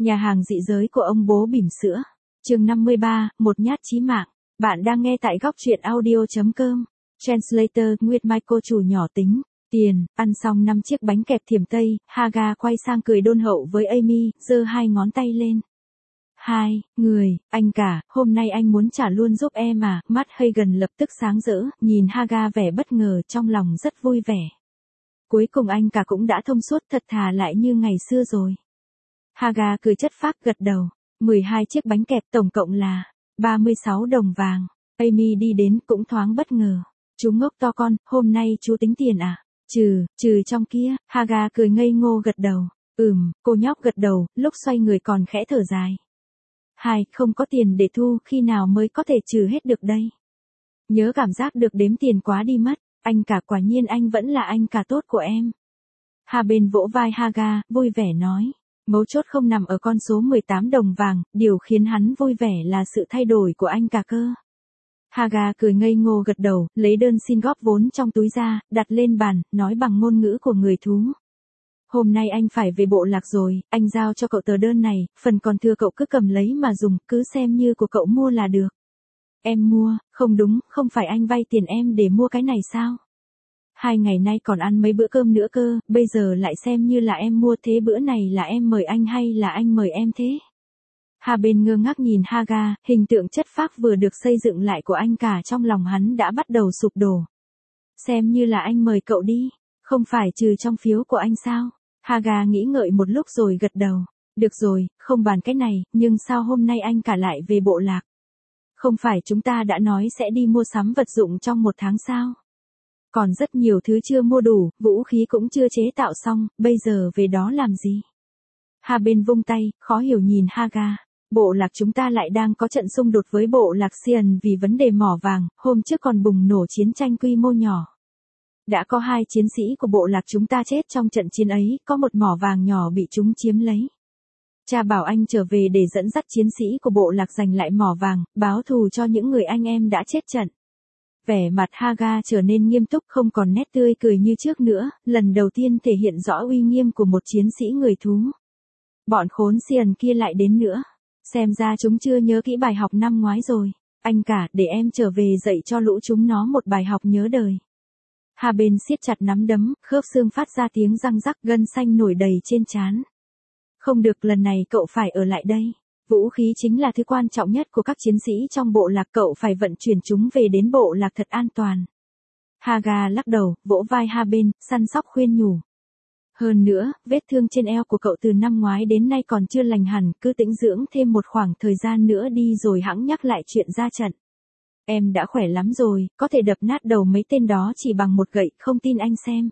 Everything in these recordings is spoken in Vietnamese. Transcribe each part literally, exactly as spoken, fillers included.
Nhà hàng dị giới của ông bố bỉm sữa. Chương năm mươi ba, một nhát chí mạng. Bạn đang nghe tại góc truyện audio chấm com. Translator with Michael chủ nhỏ tính. Tiền, ăn xong năm chiếc bánh kẹp thiểm Tây, Haga quay sang cười đôn hậu với Amy, giơ hai ngón tay lên. Hai, người, anh cả, hôm nay anh muốn trả luôn giúp em à, mắt Hagen lập tức sáng rỡ, nhìn Haga vẻ bất ngờ trong lòng rất vui vẻ. Cuối cùng anh cả cũng đã thông suốt thật thà lại như ngày xưa rồi. Haga cười chất phác gật đầu, mười hai chiếc bánh kẹp tổng cộng là ba mươi sáu đồng vàng. Amy đi đến cũng thoáng bất ngờ. Chú ngốc to con, hôm nay chú tính tiền à? Trừ, trừ trong kia, Haga cười ngây ngô gật đầu. Ừm, cô nhóc gật đầu, lúc xoay người còn khẽ thở dài. Hai, không có tiền để thu, khi nào mới có thể trừ hết được đây? Nhớ cảm giác được đếm tiền quá đi mất, anh cả quả nhiên anh vẫn là anh cả tốt của em. Hà bên vỗ vai Haga, vui vẻ nói. Mấu chốt không nằm ở con số mười tám đồng vàng, điều khiến hắn vui vẻ là sự thay đổi của anh cả cơ. Haga cười ngây ngô gật đầu, lấy đơn xin góp vốn trong túi ra, đặt lên bàn, nói bằng ngôn ngữ của người thú. Hôm nay anh phải về bộ lạc rồi, anh giao cho cậu tờ đơn này, phần còn thừa cậu cứ cầm lấy mà dùng, cứ xem như của cậu mua là được. Em mua, không đúng, không phải anh vay tiền em để mua cái này sao? Hai ngày nay còn ăn mấy bữa cơm nữa cơ, bây giờ lại xem như là em mua, thế bữa này là em mời anh hay là anh mời em thế? Hà bên ngơ ngác nhìn Haga, hình tượng chất phác vừa được xây dựng lại của anh cả trong lòng hắn đã bắt đầu sụp đổ. Xem như là anh mời cậu đi, không phải trừ trong phiếu của anh sao? Haga nghĩ ngợi một lúc rồi gật đầu. Được rồi, không bàn cái này, nhưng sao hôm nay anh cả lại về bộ lạc? Không phải chúng ta đã nói sẽ đi mua sắm vật dụng trong một tháng sao? Còn rất nhiều thứ chưa mua đủ, vũ khí cũng chưa chế tạo xong, bây giờ về đó làm gì? Hà bên vung tay, khó hiểu nhìn Haga. Bộ lạc chúng ta lại đang có trận xung đột với bộ lạc Xian vì vấn đề mỏ vàng, hôm trước còn bùng nổ chiến tranh quy mô nhỏ. Đã có hai chiến sĩ của bộ lạc chúng ta chết trong trận chiến ấy, có một mỏ vàng nhỏ bị chúng chiếm lấy. Cha bảo anh trở về để dẫn dắt chiến sĩ của bộ lạc giành lại mỏ vàng, báo thù cho những người anh em đã chết trận. Vẻ mặt Haga trở nên nghiêm túc, không còn nét tươi cười như trước nữa, lần đầu tiên thể hiện rõ uy nghiêm của một chiến sĩ người thú. Bọn khốn Xian kia lại đến nữa. Xem ra chúng chưa nhớ kỹ bài học năm ngoái rồi. Anh cả, để em trở về dạy cho lũ chúng nó một bài học nhớ đời. Hà bên siết chặt nắm đấm, khớp xương phát ra tiếng răng rắc, gân xanh nổi đầy trên trán. Không được, lần này cậu phải ở lại đây. Vũ khí chính là thứ quan trọng nhất của các chiến sĩ trong bộ lạc, cậu phải vận chuyển chúng về đến bộ lạc thật an toàn. Haga lắc đầu, vỗ vai Hà bên, săn sóc khuyên nhủ. Hơn nữa, vết thương trên eo của cậu từ năm ngoái đến nay còn chưa lành hẳn, cứ tĩnh dưỡng thêm một khoảng thời gian nữa đi rồi hẵng nhắc lại chuyện ra trận. Em đã khỏe lắm rồi, có thể đập nát đầu mấy tên đó chỉ bằng một gậy, không tin anh xem.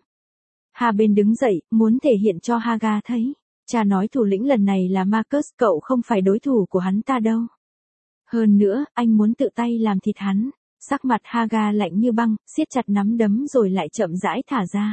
Hà bên đứng dậy, muốn thể hiện cho Haga thấy. Cha nói thủ lĩnh lần này là Marcus, cậu không phải đối thủ của hắn ta đâu. Hơn nữa, anh muốn tự tay làm thịt hắn. Sắc mặt Haga lạnh như băng, siết chặt nắm đấm rồi lại chậm rãi thả ra.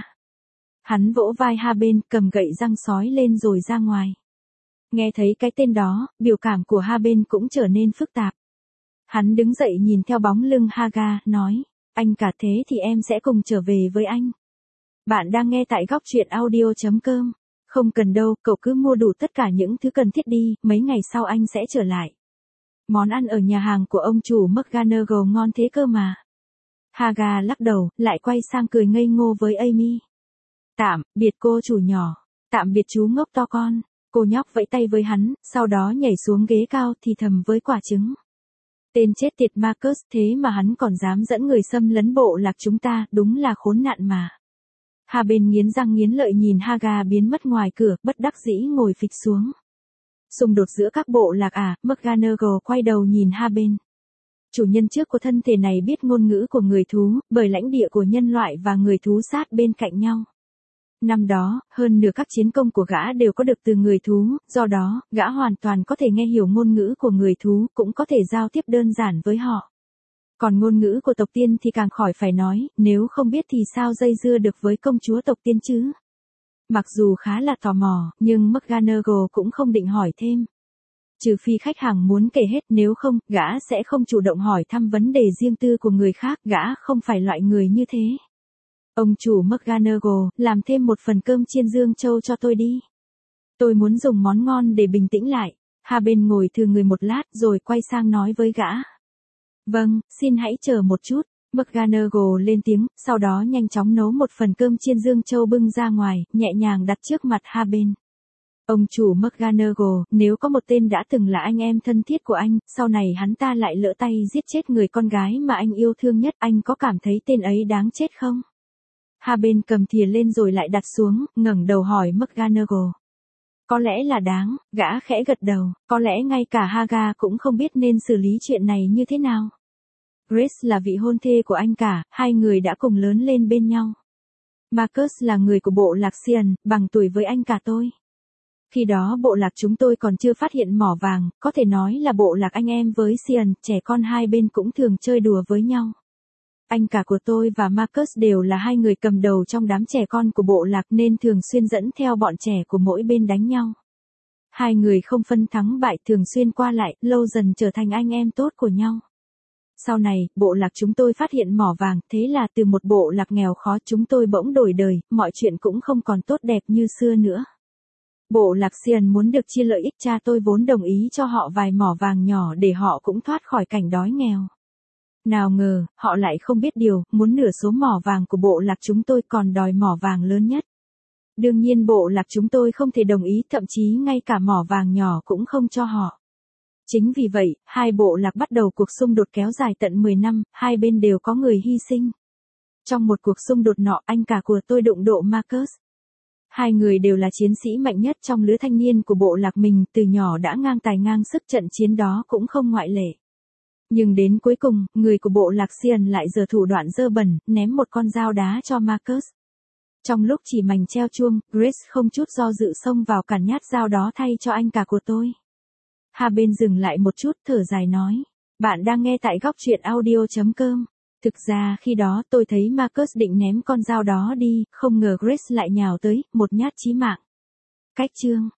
Hắn vỗ vai Hà bên, cầm gậy răng sói lên rồi ra ngoài. Nghe thấy cái tên đó, biểu cảm của Hà bên cũng trở nên phức tạp. Hắn đứng dậy nhìn theo bóng lưng Haga, nói, anh cả thế thì em sẽ cùng trở về với anh. Bạn đang nghe tại góc truyện audio chấm com. Không cần đâu, cậu cứ mua đủ tất cả những thứ cần thiết đi, mấy ngày sau anh sẽ trở lại. Món ăn ở nhà hàng của ông chủ McGonagall ngon thế cơ mà. Haga lắc đầu, lại quay sang cười ngây ngô với Amy. Tạm biệt cô chủ nhỏ, tạm biệt chú ngốc to con. Cô nhóc vẫy tay với hắn, sau đó nhảy xuống ghế cao thì thầm với quả trứng. Tên chết tiệt Marcus, thế mà hắn còn dám dẫn người xâm lấn bộ lạc chúng ta, đúng là khốn nạn mà. Hà bên nghiến răng nghiến lợi nhìn Haga biến mất ngoài cửa, bất đắc dĩ ngồi phịch xuống. Xung đột giữa các bộ lạc à? McGonagall quay đầu nhìn Hà bên. Chủ nhân trước của thân thể này biết ngôn ngữ của người thú, bởi lãnh địa của nhân loại và người thú sát bên cạnh nhau. Năm đó, hơn nửa các chiến công của gã đều có được từ người thú, do đó, gã hoàn toàn có thể nghe hiểu ngôn ngữ của người thú, cũng có thể giao tiếp đơn giản với họ. Còn ngôn ngữ của tộc tiên thì càng khỏi phải nói, nếu không biết thì sao dây dưa được với công chúa tộc tiên chứ? Mặc dù khá là tò mò, nhưng McGonagall cũng không định hỏi thêm. Trừ phi khách hàng muốn kể hết, nếu không, gã sẽ không chủ động hỏi thăm vấn đề riêng tư của người khác, gã không phải loại người như thế. Ông chủ McGonagall, làm thêm một phần cơm chiên Dương Châu cho tôi đi. Tôi muốn dùng món ngon để bình tĩnh lại. Hai bên ngồi thừa người một lát rồi quay sang nói với gã. Vâng, xin hãy chờ một chút. McGonagall lên tiếng, sau đó nhanh chóng nấu một phần cơm chiên Dương Châu bưng ra ngoài, nhẹ nhàng đặt trước mặt hai bên. Ông chủ McGonagall, nếu có một tên đã từng là anh em thân thiết của anh, sau này hắn ta lại lỡ tay giết chết người con gái mà anh yêu thương nhất, anh có cảm thấy tên ấy đáng chết không? Hai bên cầm thìa lên rồi lại đặt xuống, ngẩng đầu hỏi McGonagall. Có lẽ là đáng, gã khẽ gật đầu, có lẽ ngay cả Haga cũng không biết nên xử lý chuyện này như thế nào. Grace là vị hôn thê của anh cả, hai người đã cùng lớn lên bên nhau. Marcus là người của bộ lạc Sion, bằng tuổi với anh cả tôi. Khi đó bộ lạc chúng tôi còn chưa phát hiện mỏ vàng, có thể nói là bộ lạc anh em với Sion, trẻ con hai bên cũng thường chơi đùa với nhau. Anh cả của tôi và Marcus đều là hai người cầm đầu trong đám trẻ con của bộ lạc nên thường xuyên dẫn theo bọn trẻ của mỗi bên đánh nhau. Hai người không phân thắng bại, thường xuyên qua lại, lâu dần trở thành anh em tốt của nhau. Sau này, bộ lạc chúng tôi phát hiện mỏ vàng, thế là từ một bộ lạc nghèo khó chúng tôi bỗng đổi đời, mọi chuyện cũng không còn tốt đẹp như xưa nữa. Bộ lạc Sion muốn được chia lợi ích, cha tôi vốn đồng ý cho họ vài mỏ vàng nhỏ để họ cũng thoát khỏi cảnh đói nghèo. Nào ngờ, họ lại không biết điều, muốn nửa số mỏ vàng của bộ lạc chúng tôi còn đòi mỏ vàng lớn nhất. Đương nhiên bộ lạc chúng tôi không thể đồng ý, thậm chí ngay cả mỏ vàng nhỏ cũng không cho họ. Chính vì vậy, hai bộ lạc bắt đầu cuộc xung đột kéo dài tận mười năm, hai bên đều có người hy sinh. Trong một cuộc xung đột nọ, anh cả của tôi đụng độ Marcus. Hai người đều là chiến sĩ mạnh nhất trong lứa thanh niên của bộ lạc mình, từ nhỏ đã ngang tài ngang sức, trận chiến đó cũng không ngoại lệ. Nhưng đến cuối cùng, người của bộ lạc Sion lại giở thủ đoạn dơ bẩn, ném một con dao đá cho Marcus. Trong lúc chỉ mảnh treo chuông, Grace không chút do dự xông vào cản nhát dao đó thay cho anh cả của tôi. Hai bên dừng lại một chút, thở dài nói. Bạn đang nghe tại góc truyện audio chấm com. Thực ra khi đó tôi thấy Marcus định ném con dao đó đi, không ngờ Grace lại nhào tới, một nhát chí mạng. Cách chương.